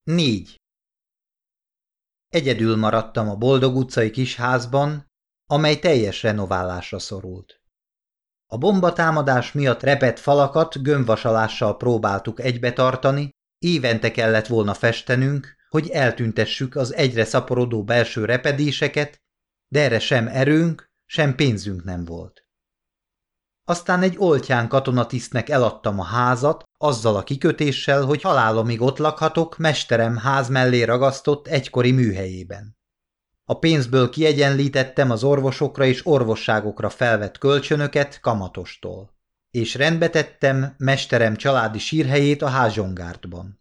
4. Egyedül maradtam a Boldog utcai kisházban, amely teljes renoválásra szorult. A bombatámadás miatt repett falakat gömbvasalással próbáltuk egybetartani, évente kellett volna festenünk, hogy eltüntessük az egyre szaporodó belső repedéseket, de erre sem erőnk, sem pénzünk nem volt. Aztán egy oltján katonatisztnek eladtam a házat, azzal a kikötéssel, hogy halálomig ott lakhatok mesterem ház mellé ragasztott egykori műhelyében. A pénzből kiegyenlítettem az orvosokra és orvosságokra felvett kölcsönöket kamatostól, és rendbe tettem mesterem családi sírhelyét a Házsongártban.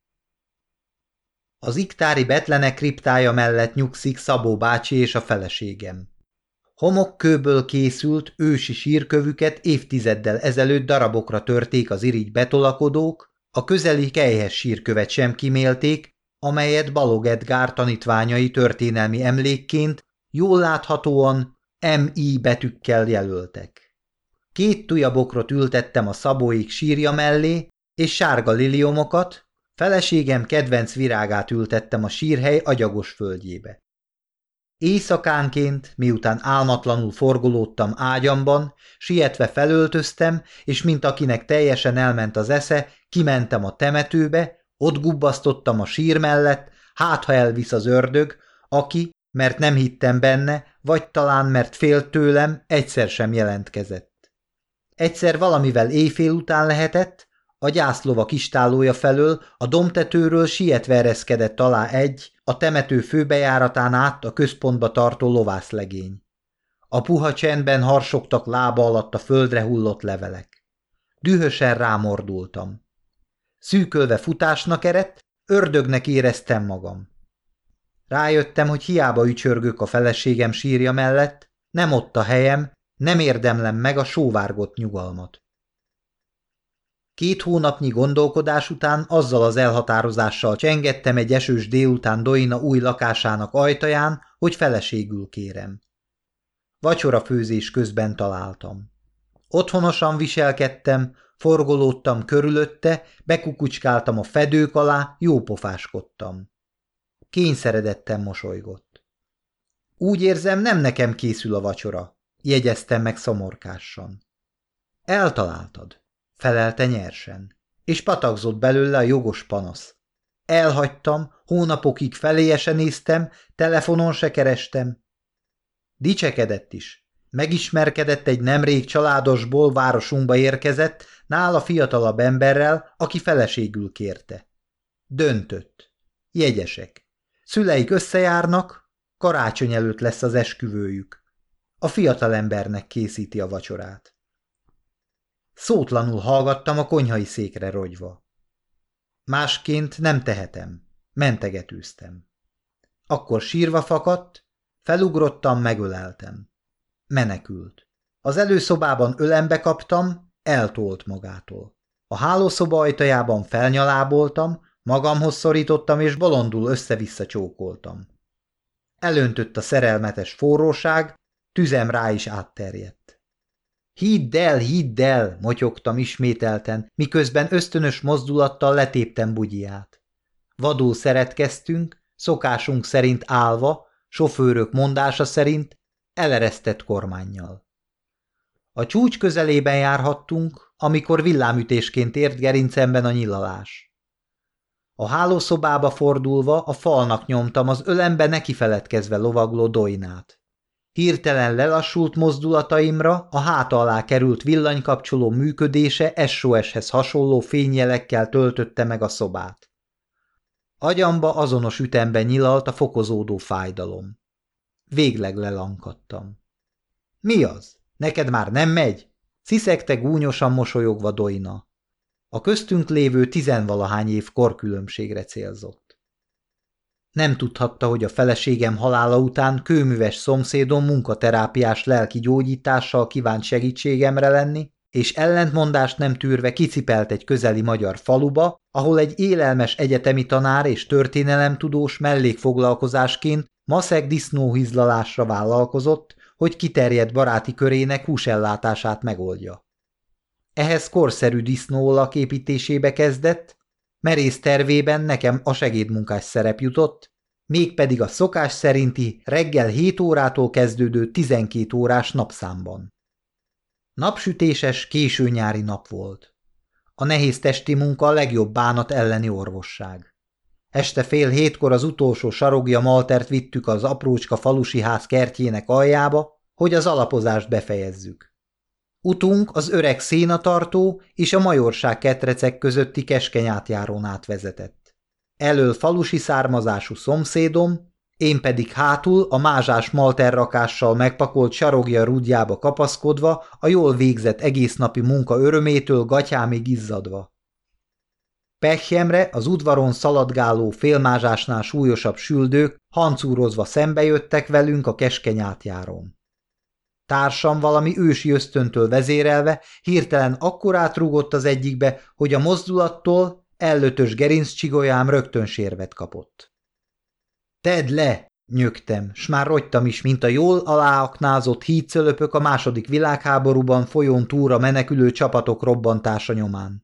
Az iktári Betlenek kriptája mellett nyugszik Szabó bácsi és a feleségem. Homokkőből készült ősi sírkövüket évtizeddel ezelőtt darabokra törték az irigy betolakodók, a közeli Kelyhes sírkövet sem kimélték, amelyet Balog Edgár tanítványai történelmi emlékként jól láthatóan M.I. betűkkel jelöltek. 2 tujabokrot ültettem a Szabóik sírja mellé, és sárga liliomokat, feleségem kedvenc virágát ültettem a sírhely agyagos földjébe. Éjszakánként, miután álmatlanul forgolódtam ágyamban, sietve felöltöztem, és mint akinek teljesen elment az esze, kimentem a temetőbe, ott gubbasztottam a sír mellett, hát ha elvisz az ördög, aki, mert nem hittem benne, vagy talán mert félt tőlem, egyszer sem jelentkezett. Egyszer valamivel éjfél után lehetett, a gyászlovak istállója felől a dombtetőről sietve ereszkedett alá egy, a temető főbejáratán át a központba tartó lovászlegény. A puha csendben harsogtak lába alatt a földre hullott levelek. Dühösen rámordultam. Szűkölve futásnak eredt, ördögnek éreztem magam. Rájöttem, hogy hiába ücsörgök a feleségem sírja mellett, nem ott a helyem, nem érdemlem meg a sóvárgott nyugalmat. 2 hónapnyi gondolkodás után azzal az elhatározással csengettem egy esős délután Doina új lakásának ajtaján, hogy feleségül kérem. Vacsorafőzés közben találtam. Otthonosan viselkedtem, forgolódtam körülötte, bekukucskáltam a fedők alá, jópofáskodtam. Kényszeredetten mosolygott. Úgy érzem, nem nekem készül a vacsora, jegyeztem meg szomorkásan. Eltaláltad, felelte nyersen, és patakzott belőle a jogos panasz. Elhagytam, hónapokig feléje se néztem, telefonon se kerestem. Dicsekedett is. Megismerkedett egy nemrég családosból városunkba érkezett, nála fiatalabb emberrel, aki feleségül kérte. Döntött. Jegyesek. Szüleik összejárnak, karácsony előtt lesz az esküvőjük. A fiatalembernek készíti a vacsorát. Szótlanul hallgattam a konyhai székre rogyva. Másként nem tehetem. Mentegetőztem. Akkor sírva fakadt, felugrottam, megöleltem. Menekült. Az előszobában ölembe kaptam, eltolt magától. A hálószoba ajtajában felnyaláboltam, magamhoz szorítottam és bolondul össze-vissza csókoltam. Elöntött a szerelmetes forróság, tüzem rá is átterjedt. Hidd el, motyogtam ismételten, miközben ösztönös mozdulattal letéptem bugyját. Vadul szeretkeztünk, szokásunk szerint állva, sofőrök mondása szerint, eleresztett kormánnyal. A csúcs közelében járhattunk, amikor villámütésként ért gerincemben a nyilalás. A hálószobába fordulva a falnak nyomtam az ölembe nekifeledkezve lovagló Doinát. Hirtelen lelassult mozdulataimra a háta alá került villanykapcsoló működése SOS-hez hasonló fényjelekkel töltötte meg a szobát. Agyamba azonos ütemben nyilalt a fokozódó fájdalom. Végleg lelankadtam. Mi az? Neked már nem megy? Sziszegte gúnyosan mosolyogva Doina. A köztünk lévő 10-valahány év korkülönbségre célzott. Nem tudhatta, hogy a feleségem halála után kőműves szomszédom munkaterápiás lelki gyógyítással kívánt segítségemre lenni, és ellentmondást nem tűrve kicipelt egy közeli magyar faluba, ahol egy élelmes egyetemi tanár és történelemtudós mellékfoglalkozásként maszek disznóhizlalásra vállalkozott, hogy kiterjedt baráti körének húsellátását megoldja. Ehhez korszerű disznóolak építésébe kezdett, Merész tervében nekem a segédmunkás szerep jutott, mégpedig a szokás szerinti reggel 7 órától kezdődő 12 órás napszámban. Napsütéses, késő nyári nap volt. A nehéz testi munka a legjobb bánat elleni orvosság. Este 6:30 az utolsó sarogja maltert vittük az aprócska falusi ház kertjének aljába, hogy az alapozást befejezzük. Utunk az öreg szénatartó és a majorság ketrecek közötti keskeny átjárón átvezetett. Elől falusi származású szomszédom, én pedig hátul a mázsás malterrakással megpakolt sarogja rúdjába kapaszkodva, a jól végzett egésznapi munka örömétől gatyámig izzadva. Pehjemre az udvaron szaladgáló félmázsásnál súlyosabb süldők hancúrozva szembejöttek velünk a keskeny átjáron. Társam valami ősi ösztöntől vezérelve hirtelen akkorát rúgott az egyikbe, hogy a mozdulattól ellötös gerinccsigolyám rögtön sérvet kapott. Tedd le! Nyögtem, s már rogytam is, mint a jól aláaknázott hídszölöpök a II. Világháborúban folyón túra menekülő csapatok robbantása nyomán.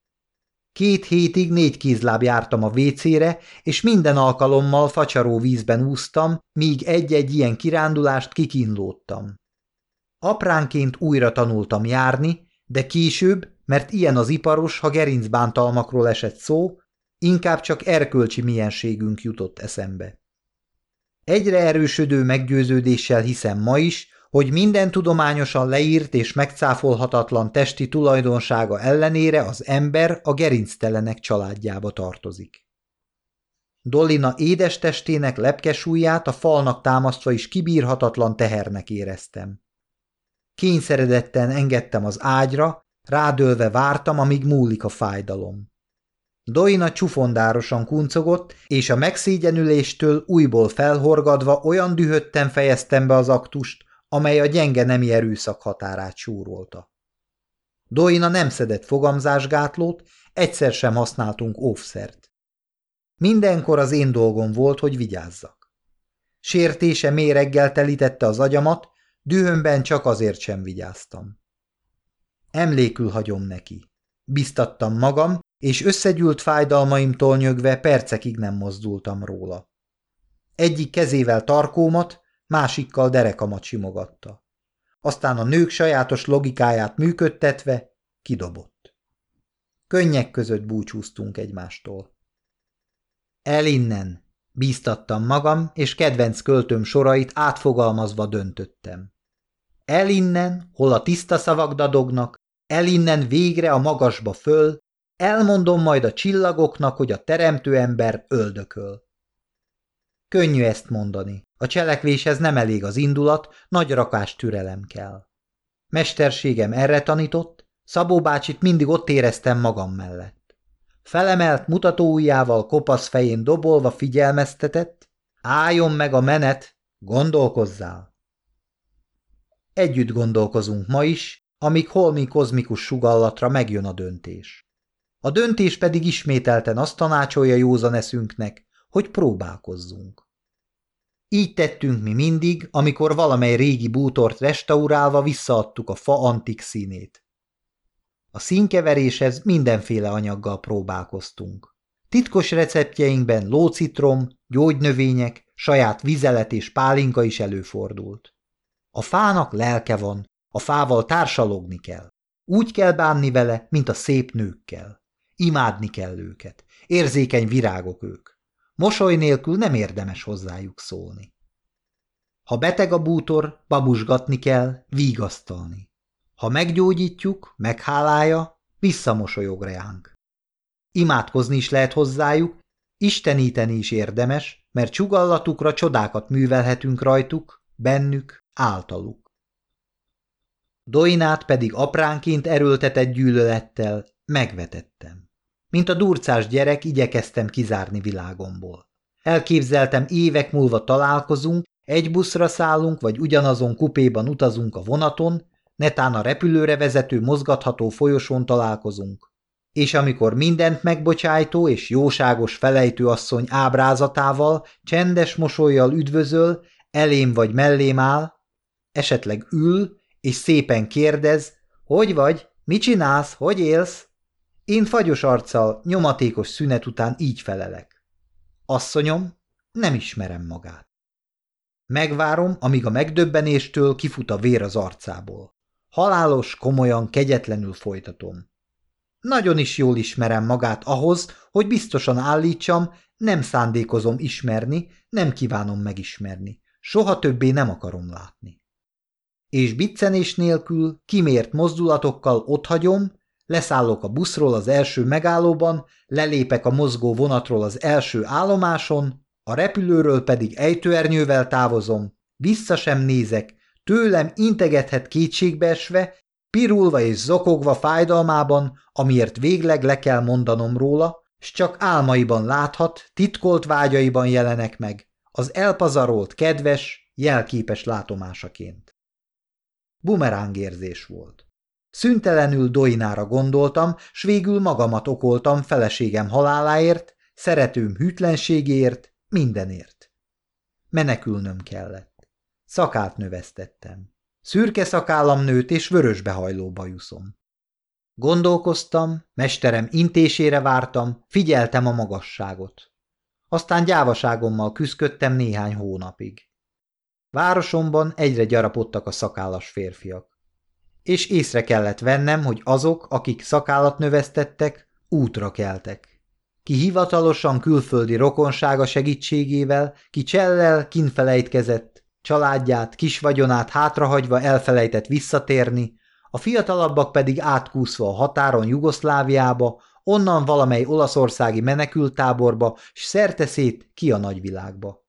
2 hétig 4 kézláb jártam a vécére, és minden alkalommal facsaró vízben úsztam, míg egy-egy ilyen kirándulást kikínlódtam. Apránként újra tanultam járni, de később, mert ilyen az iparos, ha gerincbántalmakról esett szó, inkább csak erkölcsi mienségünk jutott eszembe. Egyre erősödő meggyőződéssel hiszem ma is, hogy minden tudományosan leírt és megcáfolhatatlan testi tulajdonsága ellenére az ember a gerinctelenek családjába tartozik. Dolina édes testének lepkesúlyát a falnak támasztva is kibírhatatlan tehernek éreztem. Kényszeredetten engedtem az ágyra, rádőlve vártam, amíg múlik a fájdalom. Doina csufondárosan kuncogott, és a megszégyenüléstől újból felhorgadva olyan dühötten fejeztem be az aktust, amely a gyenge nemi erőszak határát súrolta. Doina nem szedett fogamzásgátlót, egyszer sem használtunk óvszert. Mindenkor az én dolgom volt, hogy vigyázzak. Sértése méreggel telítette az agyamat, dühömben csak azért sem vigyáztam. Emlékül hagyom neki. Biztattam magam, és összegyűlt fájdalmaimtól nyögve percekig nem mozdultam róla. Egyik kezével tarkómat, másikkal derekamat simogatta. Aztán a nők sajátos logikáját működtetve kidobott. Könnyek között búcsúztunk egymástól. El innen, bíztattam magam, és kedvenc költőm sorait átfogalmazva döntöttem. El innen, hol a tiszta szavak dadognak, el innen végre a magasba föl, elmondom majd a csillagoknak, hogy a teremtő ember öldököl. Könnyű ezt mondani. A cselekvéshez nem elég az indulat, nagy rakás türelem kell. Mesterségem erre tanított, Szabó bácsit mindig ott éreztem magam mellett. Felemelt mutatóujjával kopasz fején dobolva figyelmeztetett, álljon meg a menet, gondolkozzál. Együtt gondolkozunk ma is, amíg holmi kozmikus sugallatra megjön a döntés. A döntés pedig ismételten azt tanácsolja józan eszünknek, hogy próbálkozzunk. Így tettünk mi mindig, amikor valamely régi bútort restaurálva visszaadtuk a fa antik színét. A színkeveréshez mindenféle anyaggal próbálkoztunk. Titkos receptjeinkben lócitrom, gyógynövények, saját vizelet és pálinka is előfordult. A fának lelke van, a fával társalogni kell. Úgy kell bánni vele, mint a szép nőkkel. Imádni kell őket. Érzékeny virágok ők. Mosoly nélkül nem érdemes hozzájuk szólni. Ha beteg a bútor, babusgatni kell, vigasztalni. Ha meggyógyítjuk, meghálálja, visszamosolyog ránk. Imádkozni is lehet hozzájuk, isteníteni is érdemes, mert csugallatukra csodákat művelhetünk rajtuk, bennük, általuk. Doinát pedig apránként erőltetett gyűlölettel megvetettem. Mint a durcás gyerek igyekeztem kizárni világomból. Elképzeltem, évek múlva találkozunk, egy buszra szállunk, vagy ugyanazon kupéban utazunk a vonaton, netán a repülőre vezető mozgatható folyosón találkozunk. És amikor mindent megbocsájtó és jóságos felejtőasszony ábrázatával, csendes mosollyal üdvözöl, elém vagy mellém áll, esetleg ül, és szépen kérdez, hogy vagy, mit csinálsz, hogy élsz? Én fagyos arccal, nyomatékos szünet után így felelek. Asszonyom, nem ismerem magát. Megvárom, amíg a megdöbbenéstől kifut a vér az arcából. Halálos, komolyan, kegyetlenül folytatom. Nagyon is jól ismerem magát ahhoz, hogy biztosan állítsam, nem szándékozom ismerni, nem kívánom megismerni. Soha többé nem akarom látni. És biccenés nélkül, kimért mozdulatokkal otthagyom, leszállok a buszról az első megállóban, lelépek a mozgó vonatról az első állomáson, a repülőről pedig ejtőernyővel távozom, vissza sem nézek, tőlem integethet kétségbeesve, pirulva és zokogva fájdalmában, amiért végleg le kell mondanom róla, s csak álmaiban láthat, titkolt vágyaiban jelenek meg, az elpazarolt kedves, jelképes látomásaként. Bumerángérzés volt. Szüntelenül Doinára gondoltam, s végül magamat okoltam feleségem haláláért, szeretőm hűtlenségéért, mindenért. Menekülnöm kellett. Szakát növesztettem. Szürke szakállam nőtt és vörösbehajló bajuszom. Gondolkoztam, mesterem intésére vártam, figyeltem a magasságot. Aztán gyávaságommal küszködtem néhány hónapig. Városomban egyre gyarapodtak a szakállas férfiak. És észre kellett vennem, hogy azok, akik szakállat növesztettek, útra keltek. Ki hivatalosan külföldi rokonsága segítségével, ki csellel kinfelejtkezett, családját, kis vagyonát hátrahagyva elfelejtett visszatérni, a fiatalabbak pedig átkúszva a határon Jugoszláviába, onnan valamely olaszországi menekülttáborba, s szerteszét ki a nagyvilágba.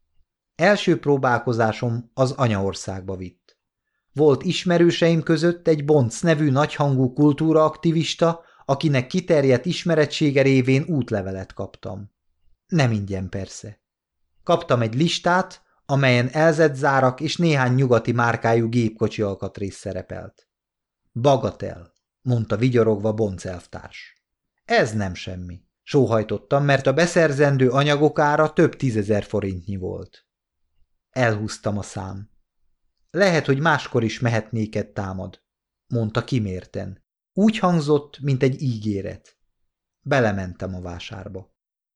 Első próbálkozásom az anyaországba vitt. Volt ismerőseim között egy Bonc nevű nagyhangú kultúraaktivista, akinek kiterjedt ismerettsége révén útlevelet kaptam. Nem ingyen persze. Kaptam egy listát, amelyen elzetzárak és néhány nyugati márkájú gépkocsi alkatrész szerepelt. Bagatel, mondta vigyorogva Bonc elvtárs. Ez nem semmi. Sóhajtottam, mert a beszerzendő anyagok ára több 10 000 forintnyi volt. Elhúztam a szám. Lehet, hogy máskor is mehetnéked támad, mondta kimérten. Úgy hangzott, mint egy ígéret. Belementem a vásárba.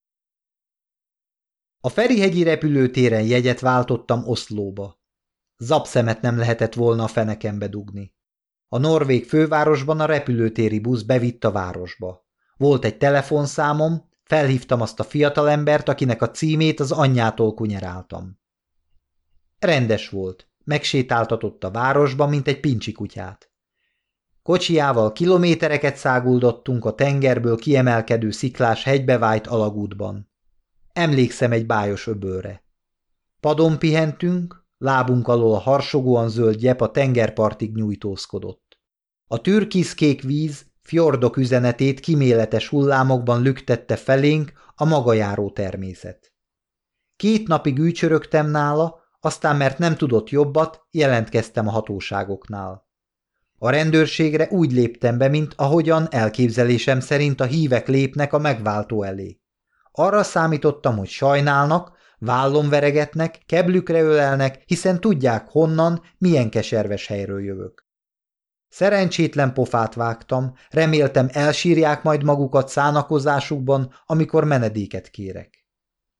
A Ferihegyi repülőtéren jegyet váltottam Oszlóba. Zapszemet nem lehetett volna a fenekembe dugni. A norvég fővárosban a repülőtéri busz bevitt a városba. Volt egy telefonszámom, felhívtam azt a fiatalembert, akinek a címét az anyjától kunyeráltam. Rendes volt, megsétáltatott a városba, mint egy pincsi kutyát. Kocsijával kilométereket száguldottunk a tengerből kiemelkedő sziklás hegybe vájt alagútban. Emlékszem egy bájos öbölre. Padon pihentünk, lábunk alól a harsogóan zöld gyep a tengerpartig nyújtózkodott. A türkiszkék víz fjordok üzenetét kíméletes hullámokban lüktette felénk a maga járó természet. 2 napig ücsörögtem nála, aztán mert nem tudott jobbat, jelentkeztem a hatóságoknál. A rendőrségre úgy léptem be, mint ahogyan elképzelésem szerint a hívek lépnek a megváltó elé. Arra számítottam, hogy sajnálnak, vállon veregetnek, keblükre ölelnek, hiszen tudják honnan, milyen keserves helyről jövök. Szerencsétlen pofát vágtam, reméltem elsírják majd magukat szánakozásukban, amikor menedéket kérek.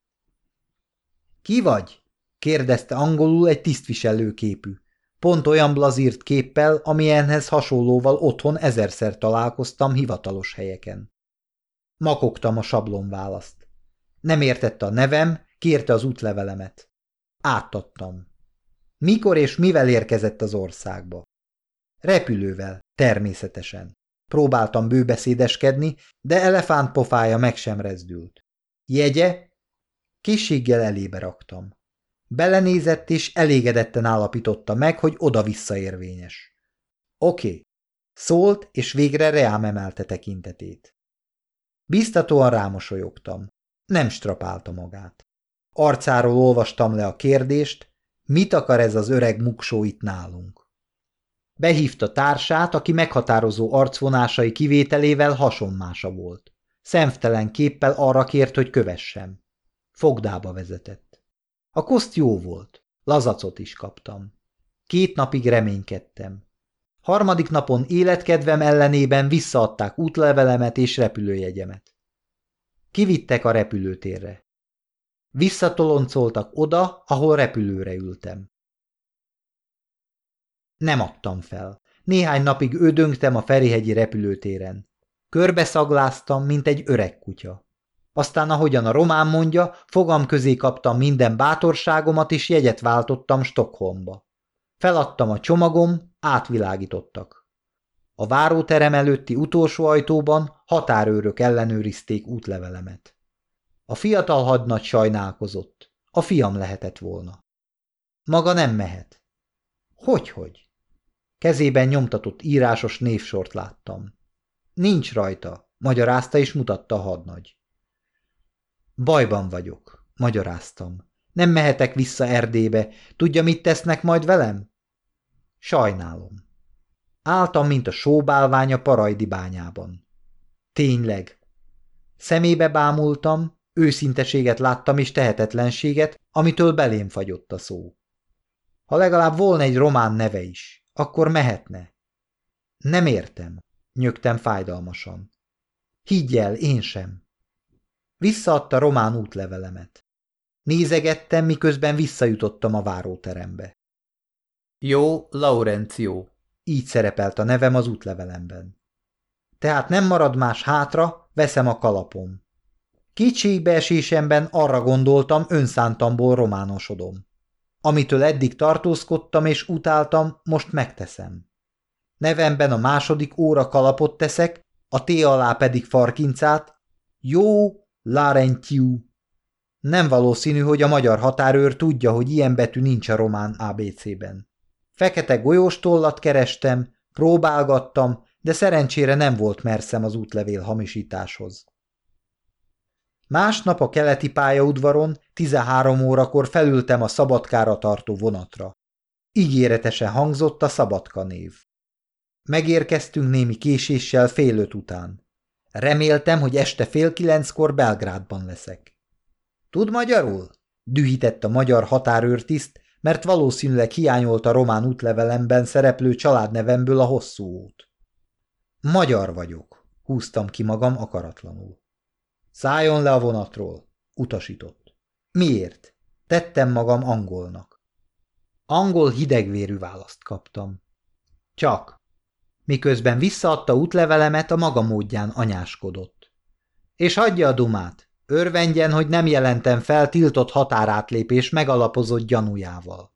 Ki vagy? Kérdezte angolul egy tisztviselő képű. Pont olyan blazírt képpel, amilyenhez hasonlóval otthon 1000-szer találkoztam hivatalos helyeken. Makogtam a sablonválaszt. Nem értette a nevem, kérte az útlevelemet. Átadtam. Mikor és mivel érkezett az országba? Repülővel, természetesen. Próbáltam bőbeszédeskedni, de elefántpofája meg sem rezdült. Jegye? Készséggel elébe raktam. Belenézett és elégedetten állapította meg, hogy oda-vissza érvényes. Oké. Szólt, és végre reám emelte tekintetét. Biztatóan rámosolyogtam. Nem strapálta magát. Arcáról olvastam le a kérdést, mit akar ez az öreg muksó itt nálunk. Behívta társát, aki meghatározó arcvonásai kivételével hasonmása volt. Szemtelen képpel arra kért, hogy kövessem. Fogdába vezetett. A koszt jó volt, lazacot is kaptam. 2 napig reménykedtem. Harmadik napon életkedvem ellenében visszaadták útlevelemet és repülőjegyemet. Kivittek a repülőtérre. Visszatoloncoltak oda, ahol repülőre ültem. Nem adtam fel. Néhány napig ödöngtem a Ferihegyi repülőtéren. Körbeszagláztam, mint egy öreg kutya. Aztán, ahogyan a román mondja, fogam közé kaptam minden bátorságomat, és jegyet váltottam Stockholmba. Feladtam a csomagom, átvilágítottak. A váróterem előtti utolsó ajtóban határőrök ellenőrizték útlevelemet. A fiatal hadnagy sajnálkozott. A fiam lehetett volna. Maga nem mehet. Hogyhogy? Kezében nyomtatott írásos névsort láttam. Nincs rajta, magyarázta és mutatta a hadnagy. Bajban vagyok, magyaráztam. Nem mehetek vissza Erdélybe. Tudja, mit tesznek majd velem? Sajnálom. Álltam, mint a sóbálvány a Parajdi bányában. Tényleg. Szemébe bámultam, őszinteséget láttam és tehetetlenséget, amitől belém fagyott a szó. Ha legalább volna egy román neve is, akkor mehetne. Nem értem, nyögtem fájdalmasan. Higgy el, én sem. Visszaadta román útlevelemet. Nézegettem, miközben visszajutottam a váróterembe. Jó, Laurencio, így szerepelt a nevem az útlevelemben. Tehát nem marad más hátra, veszem a kalapom. Kétségbeesésemben arra gondoltam, önszántamból románosodom. Amitől eddig tartózkodtam és utáltam, most megteszem. Nevemben a második óra kalapot teszek, a T alá pedig farkincát. Jó, Laurentiu. Nem valószínű, hogy a magyar határőr tudja, hogy ilyen betű nincs a román ABC-ben. Fekete golyóstollat kerestem, próbálgattam, de szerencsére nem volt merszem az útlevél hamisításhoz. Másnap a keleti pályaudvaron 13 órakor felültem a Szabadkára tartó vonatra. Ígéretesen hangzott a Szabadka név. Megérkeztünk némi késéssel 5:30 után. Reméltem, hogy este 8:30 Belgrádban leszek. Tud magyarul? Dühített a magyar határőrtiszt, mert valószínűleg hiányolt a román útlevelemben szereplő családnevemből a hosszú út. Magyar vagyok, húztam ki magam akaratlanul. Szálljon le a vonatról, utasított. Miért? Tettem magam angolnak. Angol hidegvérű választ kaptam. Csak. Miközben visszaadta útlevelemet, a maga módján anyáskodott. És hagyja a dumát, örvendjen, hogy nem jelentem fel tiltott határátlépés megalapozott gyanújával.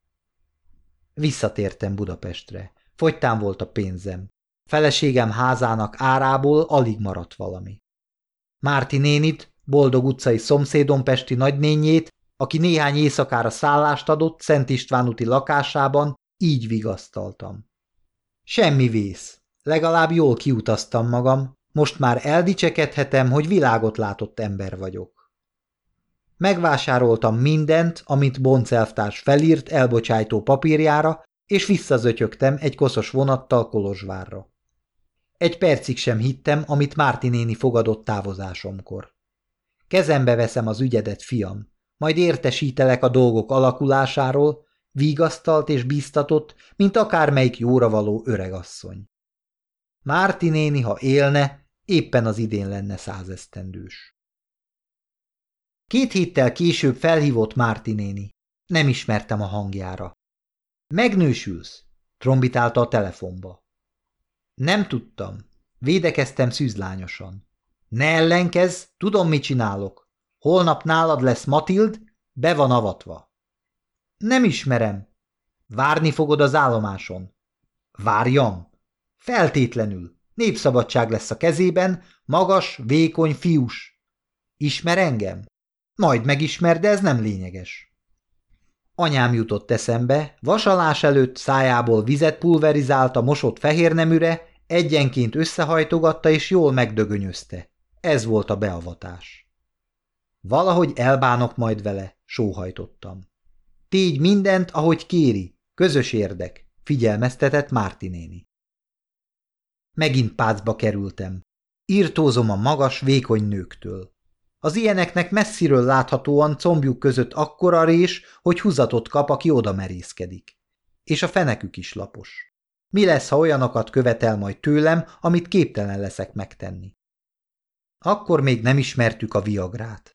Visszatértem Budapestre. Fogytán volt a pénzem. Feleségem házának árából alig maradt valami. Márti nénit, Boldog utcai szomszédom pesti nagynényét, aki néhány éjszakára szállást adott Szent István úti lakásában, így vigasztaltam. Semmi vész, legalább jól kiutaztam magam, most már eldicsekedhetem, hogy világot látott ember vagyok. Megvásároltam mindent, amit Bonc elvtárs felírt elbocsájtó papírjára, és visszazötyögtem egy koszos vonattal Kolozsvárra. Egy percig sem hittem, amit Márti néni fogadott távozásomkor. Kezembe veszem az ügyedet, fiam, majd értesítelek a dolgok alakulásáról, vigasztalt és bíztatott, mint akármelyik jóravaló öregasszony. Márti néni, ha élne, éppen az idén lenne 100 esztendős. 2 héttel később felhívott Márti néni. Nem ismertem a hangjára. Megnősülsz? Trombitálta a telefonba. Nem tudtam. Védekeztem szűzlányosan. Ne ellenkezz, tudom, mit csinálok. Holnap nálad lesz Matild, be van avatva. Nem ismerem. Várni fogod az állomáson. Várjam. Feltétlenül. Népszabadság lesz a kezében, magas, vékony fiús. Ismer engem? Majd megismer, de ez nem lényeges. Anyám jutott eszembe, vasalás előtt szájából vizet pulverizált a mosott fehérneműre, egyenként összehajtogatta és jól megdögönyözte. Ez volt a beavatás. Valahogy elbánok majd vele, sóhajtottam. Tégy mindent, ahogy kéri, közös érdek, figyelmeztetett Márti néni. Megint pácba kerültem. Irtózom a magas, vékony nőktől. Az ilyeneknek messziről láthatóan combjuk között akkora rés, hogy húzatot kap, aki oda merészkedik. És a fenekük is lapos. Mi lesz, ha olyanokat követel majd tőlem, amit képtelen leszek megtenni? Akkor még nem ismertük a Viagrát.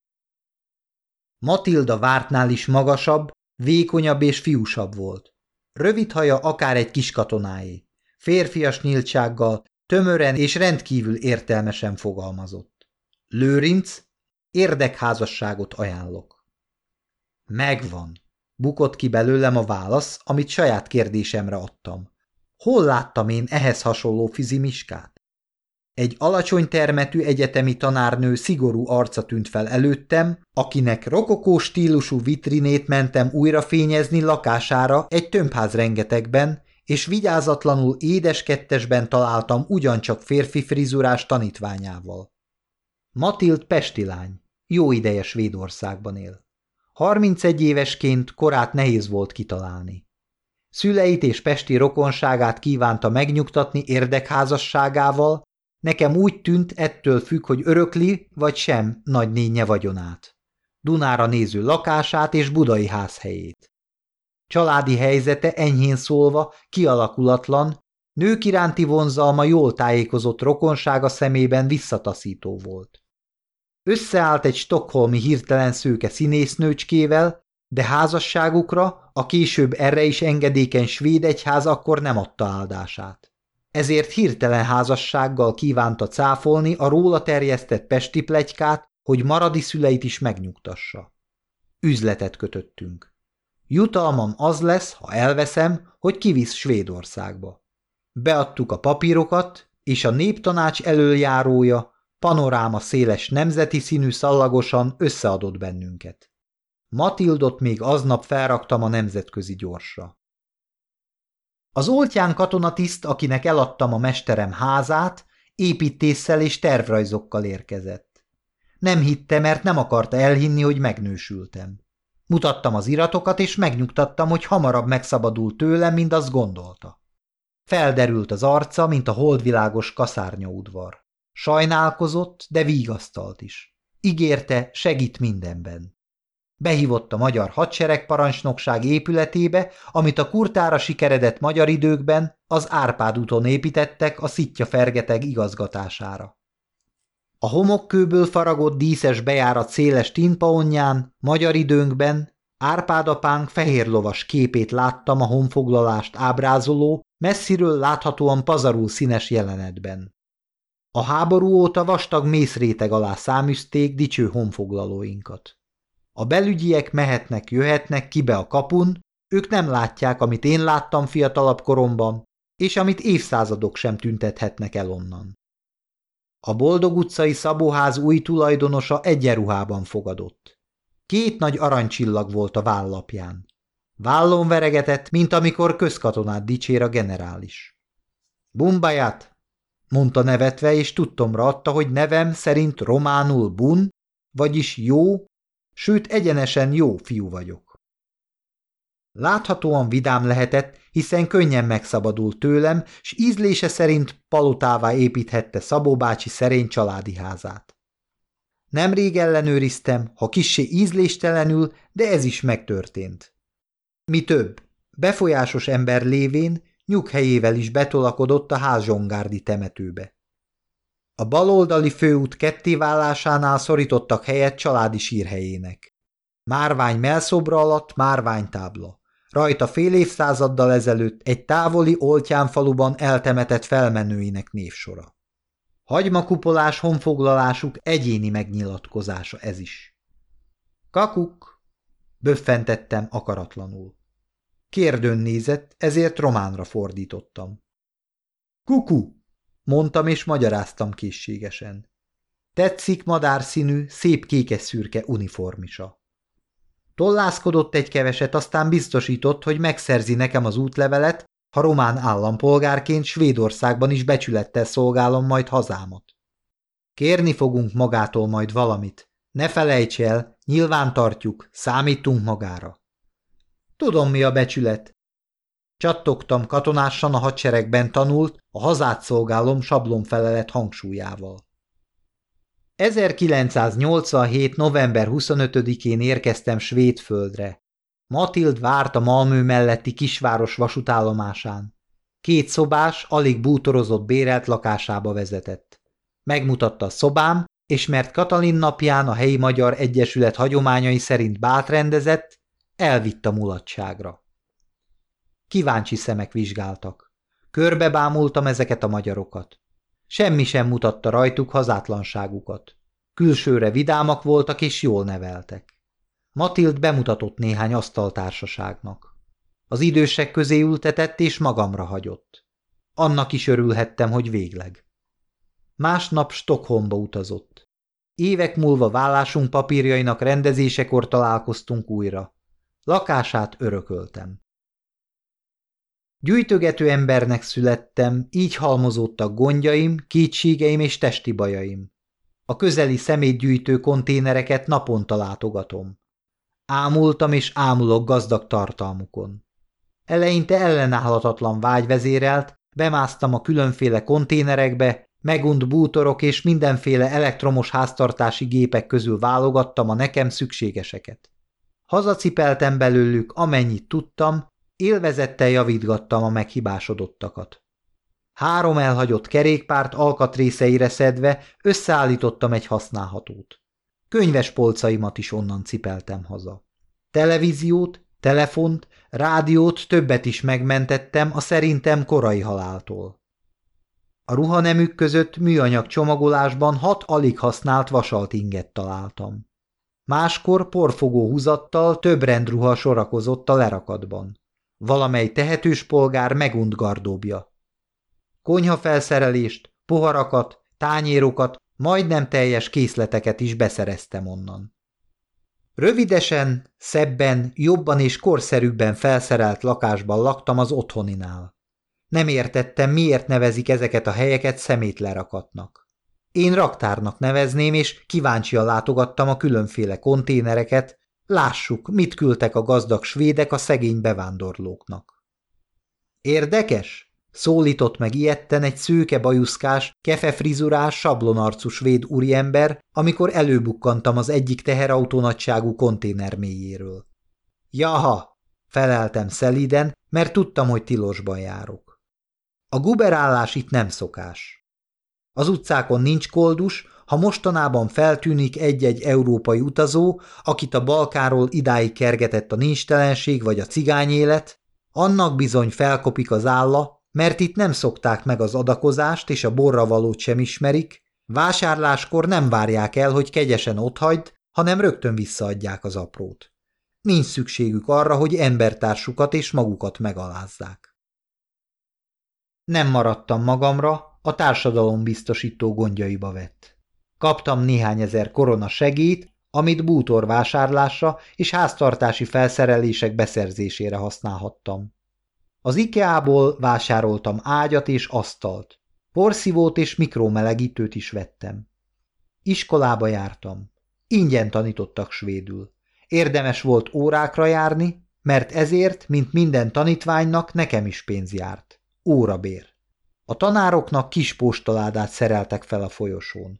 Matilda vártnál is magasabb, vékonyabb és fiúsabb volt. Rövid haja akár egy kis katonáé. Férfias nyíltsággal, tömören és rendkívül értelmesen fogalmazott. Lőrinc, érdekházasságot ajánlok. Megvan, bukott ki belőlem a válasz, amit saját kérdésemre adtam. Hol láttam én ehhez hasonló fizimiskát? Egy alacsony termetű egyetemi tanárnő szigorú arca tűnt fel előttem, akinek rokokó stílusú vitrinét mentem újra fényezni lakására egy tömbház rengetegben, és vigyázatlanul édes kettesben találtam ugyancsak férfi frizurás tanítványával. Matild pesti lány, jó ideje Svédországban él. 31 évesként korát nehéz volt kitalálni. Szüleit és pesti rokonságát kívánta megnyugtatni érdekházasságával, nekem úgy tűnt, ettől függ, hogy örökli vagy sem nagynénye vagyonát, Dunára néző lakását és budai házhelyét. Családi helyzete enyhén szólva kialakulatlan, nők iránti vonzalma jól tájékozott rokonsága szemében visszataszító volt. Összeállt egy stockholmi hirtelen szőke színésznőcskével, de házasságukra a később erre is engedékeny svéd egyház akkor nem adta áldását. Ezért hirtelen házassággal kívánta cáfolni a róla terjesztett pesti pletykát, hogy maradi szüleit is megnyugtassa. Üzletet kötöttünk. Jutalmam az lesz, ha elveszem, hogy kivisz Svédországba. Beadtuk a papírokat, és a néptanács elöljárója, panoráma széles nemzeti színű szallagosan összeadott bennünket. Matildot még aznap felraktam a nemzetközi gyorsra. Az oltján katonatiszt, akinek eladtam a mesterem házát, építéssel és tervrajzokkal érkezett. Nem hitte, mert nem akarta elhinni, hogy megnősültem. Mutattam az iratokat, és megnyugtattam, hogy hamarabb megszabadul tőlem, mint azt gondolta. Felderült az arca, mint a holdvilágos kaszárnyaudvar. Sajnálkozott, de vigasztalt is. Ígérte, segít mindenben. Behívott a magyar hadseregparancsnokság épületébe, amit a kurtára sikeredett magyar időkben az Árpád úton építettek a Szitja-Fergeteg igazgatására. A homokkőből faragott díszes bejárat széles tinpaonján magyar időnkben Árpád apánk fehérlovas képét láttam a honfoglalást ábrázoló, messziről láthatóan pazarul színes jelenetben. A háború óta vastag mészréteg alá száműzték dicső honfoglalóinkat. A belügyiek mehetnek, jöhetnek ki be a kapun, ők nem látják, amit én láttam fiatalabb koromban, és amit évszázadok sem tüntethetnek el onnan. A Boldog utcai szabóház új tulajdonosa egyenruhában fogadott. 2 nagy aranycsillag volt a vállapján. Vállon veregetett, mint amikor közkatonát dicsér a generális. Bumbaját, mondta nevetve, és tudtomra adta, hogy nevem szerint románul bun, vagyis jó, sőt egyenesen jó fiú vagyok. Láthatóan vidám lehetett, hiszen könnyen megszabadult tőlem, s ízlése szerint palotává építhette Szabó bácsi szerény családi házát. Nemrég ellenőriztem, ha kissé ízléstelenül, de ez is megtörtént. Mi több, befolyásos ember lévén nyughelyével is betolakodott a házsongárdi temetőbe. A baloldali főút kettéválásánál szorítottak helyet családi sírhelyének. Márvány mellszobra alatt márványtábla. Rajta fél évszázaddal ezelőtt egy távoli oltjánfaluban eltemetett felmenőinek névsora. Hagymakupolás honfoglalásuk egyéni megnyilatkozása ez is. Kakuk! Böffentettem akaratlanul. Kérdőn nézett, ezért románra fordítottam. Kuku! Mondtam és magyaráztam készségesen. Tetszik madárszínű, szép kékes-szürke uniformisa. Tollászkodott egy keveset, aztán biztosított, hogy megszerzi nekem az útlevelet, ha román állampolgárként Svédországban is becsülettel szolgálom majd hazámat. Kérni fogunk magától majd valamit. Ne felejts el, nyilván tartjuk, számítunk magára. Tudom, mi a becsület. Csattogtam katonásan a hadseregben tanult, a hazát szolgálom sablonfelelet hangsúlyával. 1987. november 25-én érkeztem Svédföldre. Matild várt a Malmö melletti kisváros vasútállomásán. 2 szobás, alig bútorozott bérelt lakásába vezetett. Megmutatta a szobám, és mert Katalin napján a helyi magyar egyesület hagyományai szerint bált rendezett, elvitt a mulatságra. Kíváncsi szemek vizsgáltak. Körbebámultam ezeket a magyarokat. Semmi sem mutatta rajtuk hazátlanságukat. Külsőre vidámak voltak és jól neveltek. Matild bemutatott néhány asztaltársaságnak. Az idősek közé ültetett és magamra hagyott. Annak is örülhettem, hogy végleg. Másnap Stockholmba utazott. Évek múlva vállásunk papírjainak rendezésekor találkoztunk újra. Lakását örököltem. Gyűjtögető embernek születtem, így halmozódtak gondjaim, kétségeim és testi bajaim. A közeli szemétgyűjtő konténereket naponta látogatom. Ámultam és ámulok gazdag tartalmukon. Eleinte ellenállhatatlan vágy vezérelt, bemásztam a különféle konténerekbe, megunt bútorok és mindenféle elektromos háztartási gépek közül válogattam a nekem szükségeseket. Hazacipeltem belőlük, amennyit tudtam, élvezettel javítgattam a meghibásodottakat. 3 elhagyott kerékpárt alkatrészeire szedve összeállítottam egy használhatót. Könyves polcaimat is onnan cipeltem haza. Televíziót, telefont, rádiót többet is megmentettem a szerintem korai haláltól. A ruhanemük között műanyag csomagolásban 6 alig használt vasalt inget találtam. Máskor porfogó húzattal több rendruha sorakozott a lerakatban. Valamely tehetős polgár megunt gardóbja. Konyhafelszerelést, poharakat, tányérokat, majdnem teljes készleteket is beszereztem onnan. Rövidesen, szebben, jobban és korszerűbben felszerelt lakásban laktam az otthoninál. Nem értettem, miért nevezik ezeket a helyeket szemétlerakatnak. Én raktárnak nevezném, és kíváncsian látogattam a különféle konténereket, lássuk, mit küldtek a gazdag svédek a szegény bevándorlóknak. Érdekes? Szólított meg ijedten egy szőke bajuszkás, kefefrizurás, sablonarcú svéd úriember, amikor előbukkantam az egyik teherautónagyságú konténer mélyéről. Jaha, feleltem szelíden, mert tudtam, hogy tilosban járok. A guberállás itt nem szokás. Az utcákon nincs koldus, ha mostanában feltűnik egy-egy európai utazó, akit a Balkánról idáig kergetett a nincstelenség vagy a cigányélet, annak bizony felkopik az álla, mert itt nem szokták meg az adakozást és a borravalót sem ismerik, vásárláskor nem várják el, hogy kegyesen otthagyd, hanem rögtön visszaadják az aprót. Nincs szükségük arra, hogy embertársukat és magukat megalázzák. Nem maradtam magamra, a társadalombiztosító gondjaiba vett. Kaptam néhány ezer korona segélyt, amit bútorvásárlásra és háztartási felszerelések beszerzésére használhattam. Az IKEA-ból vásároltam ágyat és asztalt, porszívót és mikromelegítőt is vettem. Iskolába jártam. Ingyen tanítottak svédül. Érdemes volt órákra járni, mert ezért, mint minden tanítványnak, nekem is pénz járt. Órabér. A tanároknak kis postaládát szereltek fel a folyosón.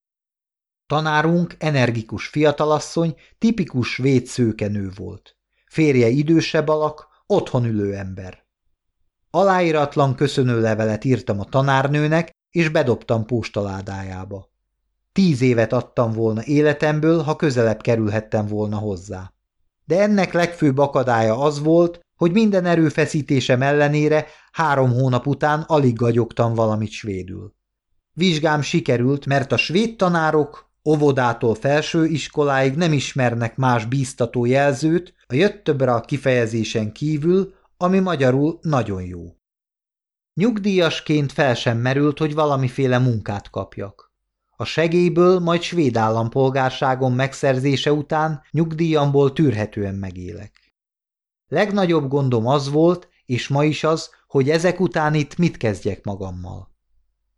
Tanárunk energikus fiatalasszony, tipikus svéd szőkenő volt. Férje idősebb alak, otthon ülő ember. Aláíratlan köszönőlevelet írtam a tanárnőnek, és bedobtam postaládájába. 10 évet adtam volna életemből, ha közelebb kerülhettem volna hozzá. De ennek legfőbb akadálya az volt, hogy minden erőfeszítésem ellenére 3 hónap után alig gagyogtam valamit svédül. Vizsgám sikerült, mert a svéd tanárok óvodától felső iskoláig nem ismernek más bíztató jelzőt a jöttöbbre a kifejezésen kívül, ami magyarul nagyon jó. Nyugdíjasként fel sem merült, hogy valamiféle munkát kapjak. A segélyből, majd svéd állampolgárságom megszerzése után nyugdíjamból tűrhetően megélek. Legnagyobb gondom az volt, és ma is az, hogy ezek után itt mit kezdjek magammal.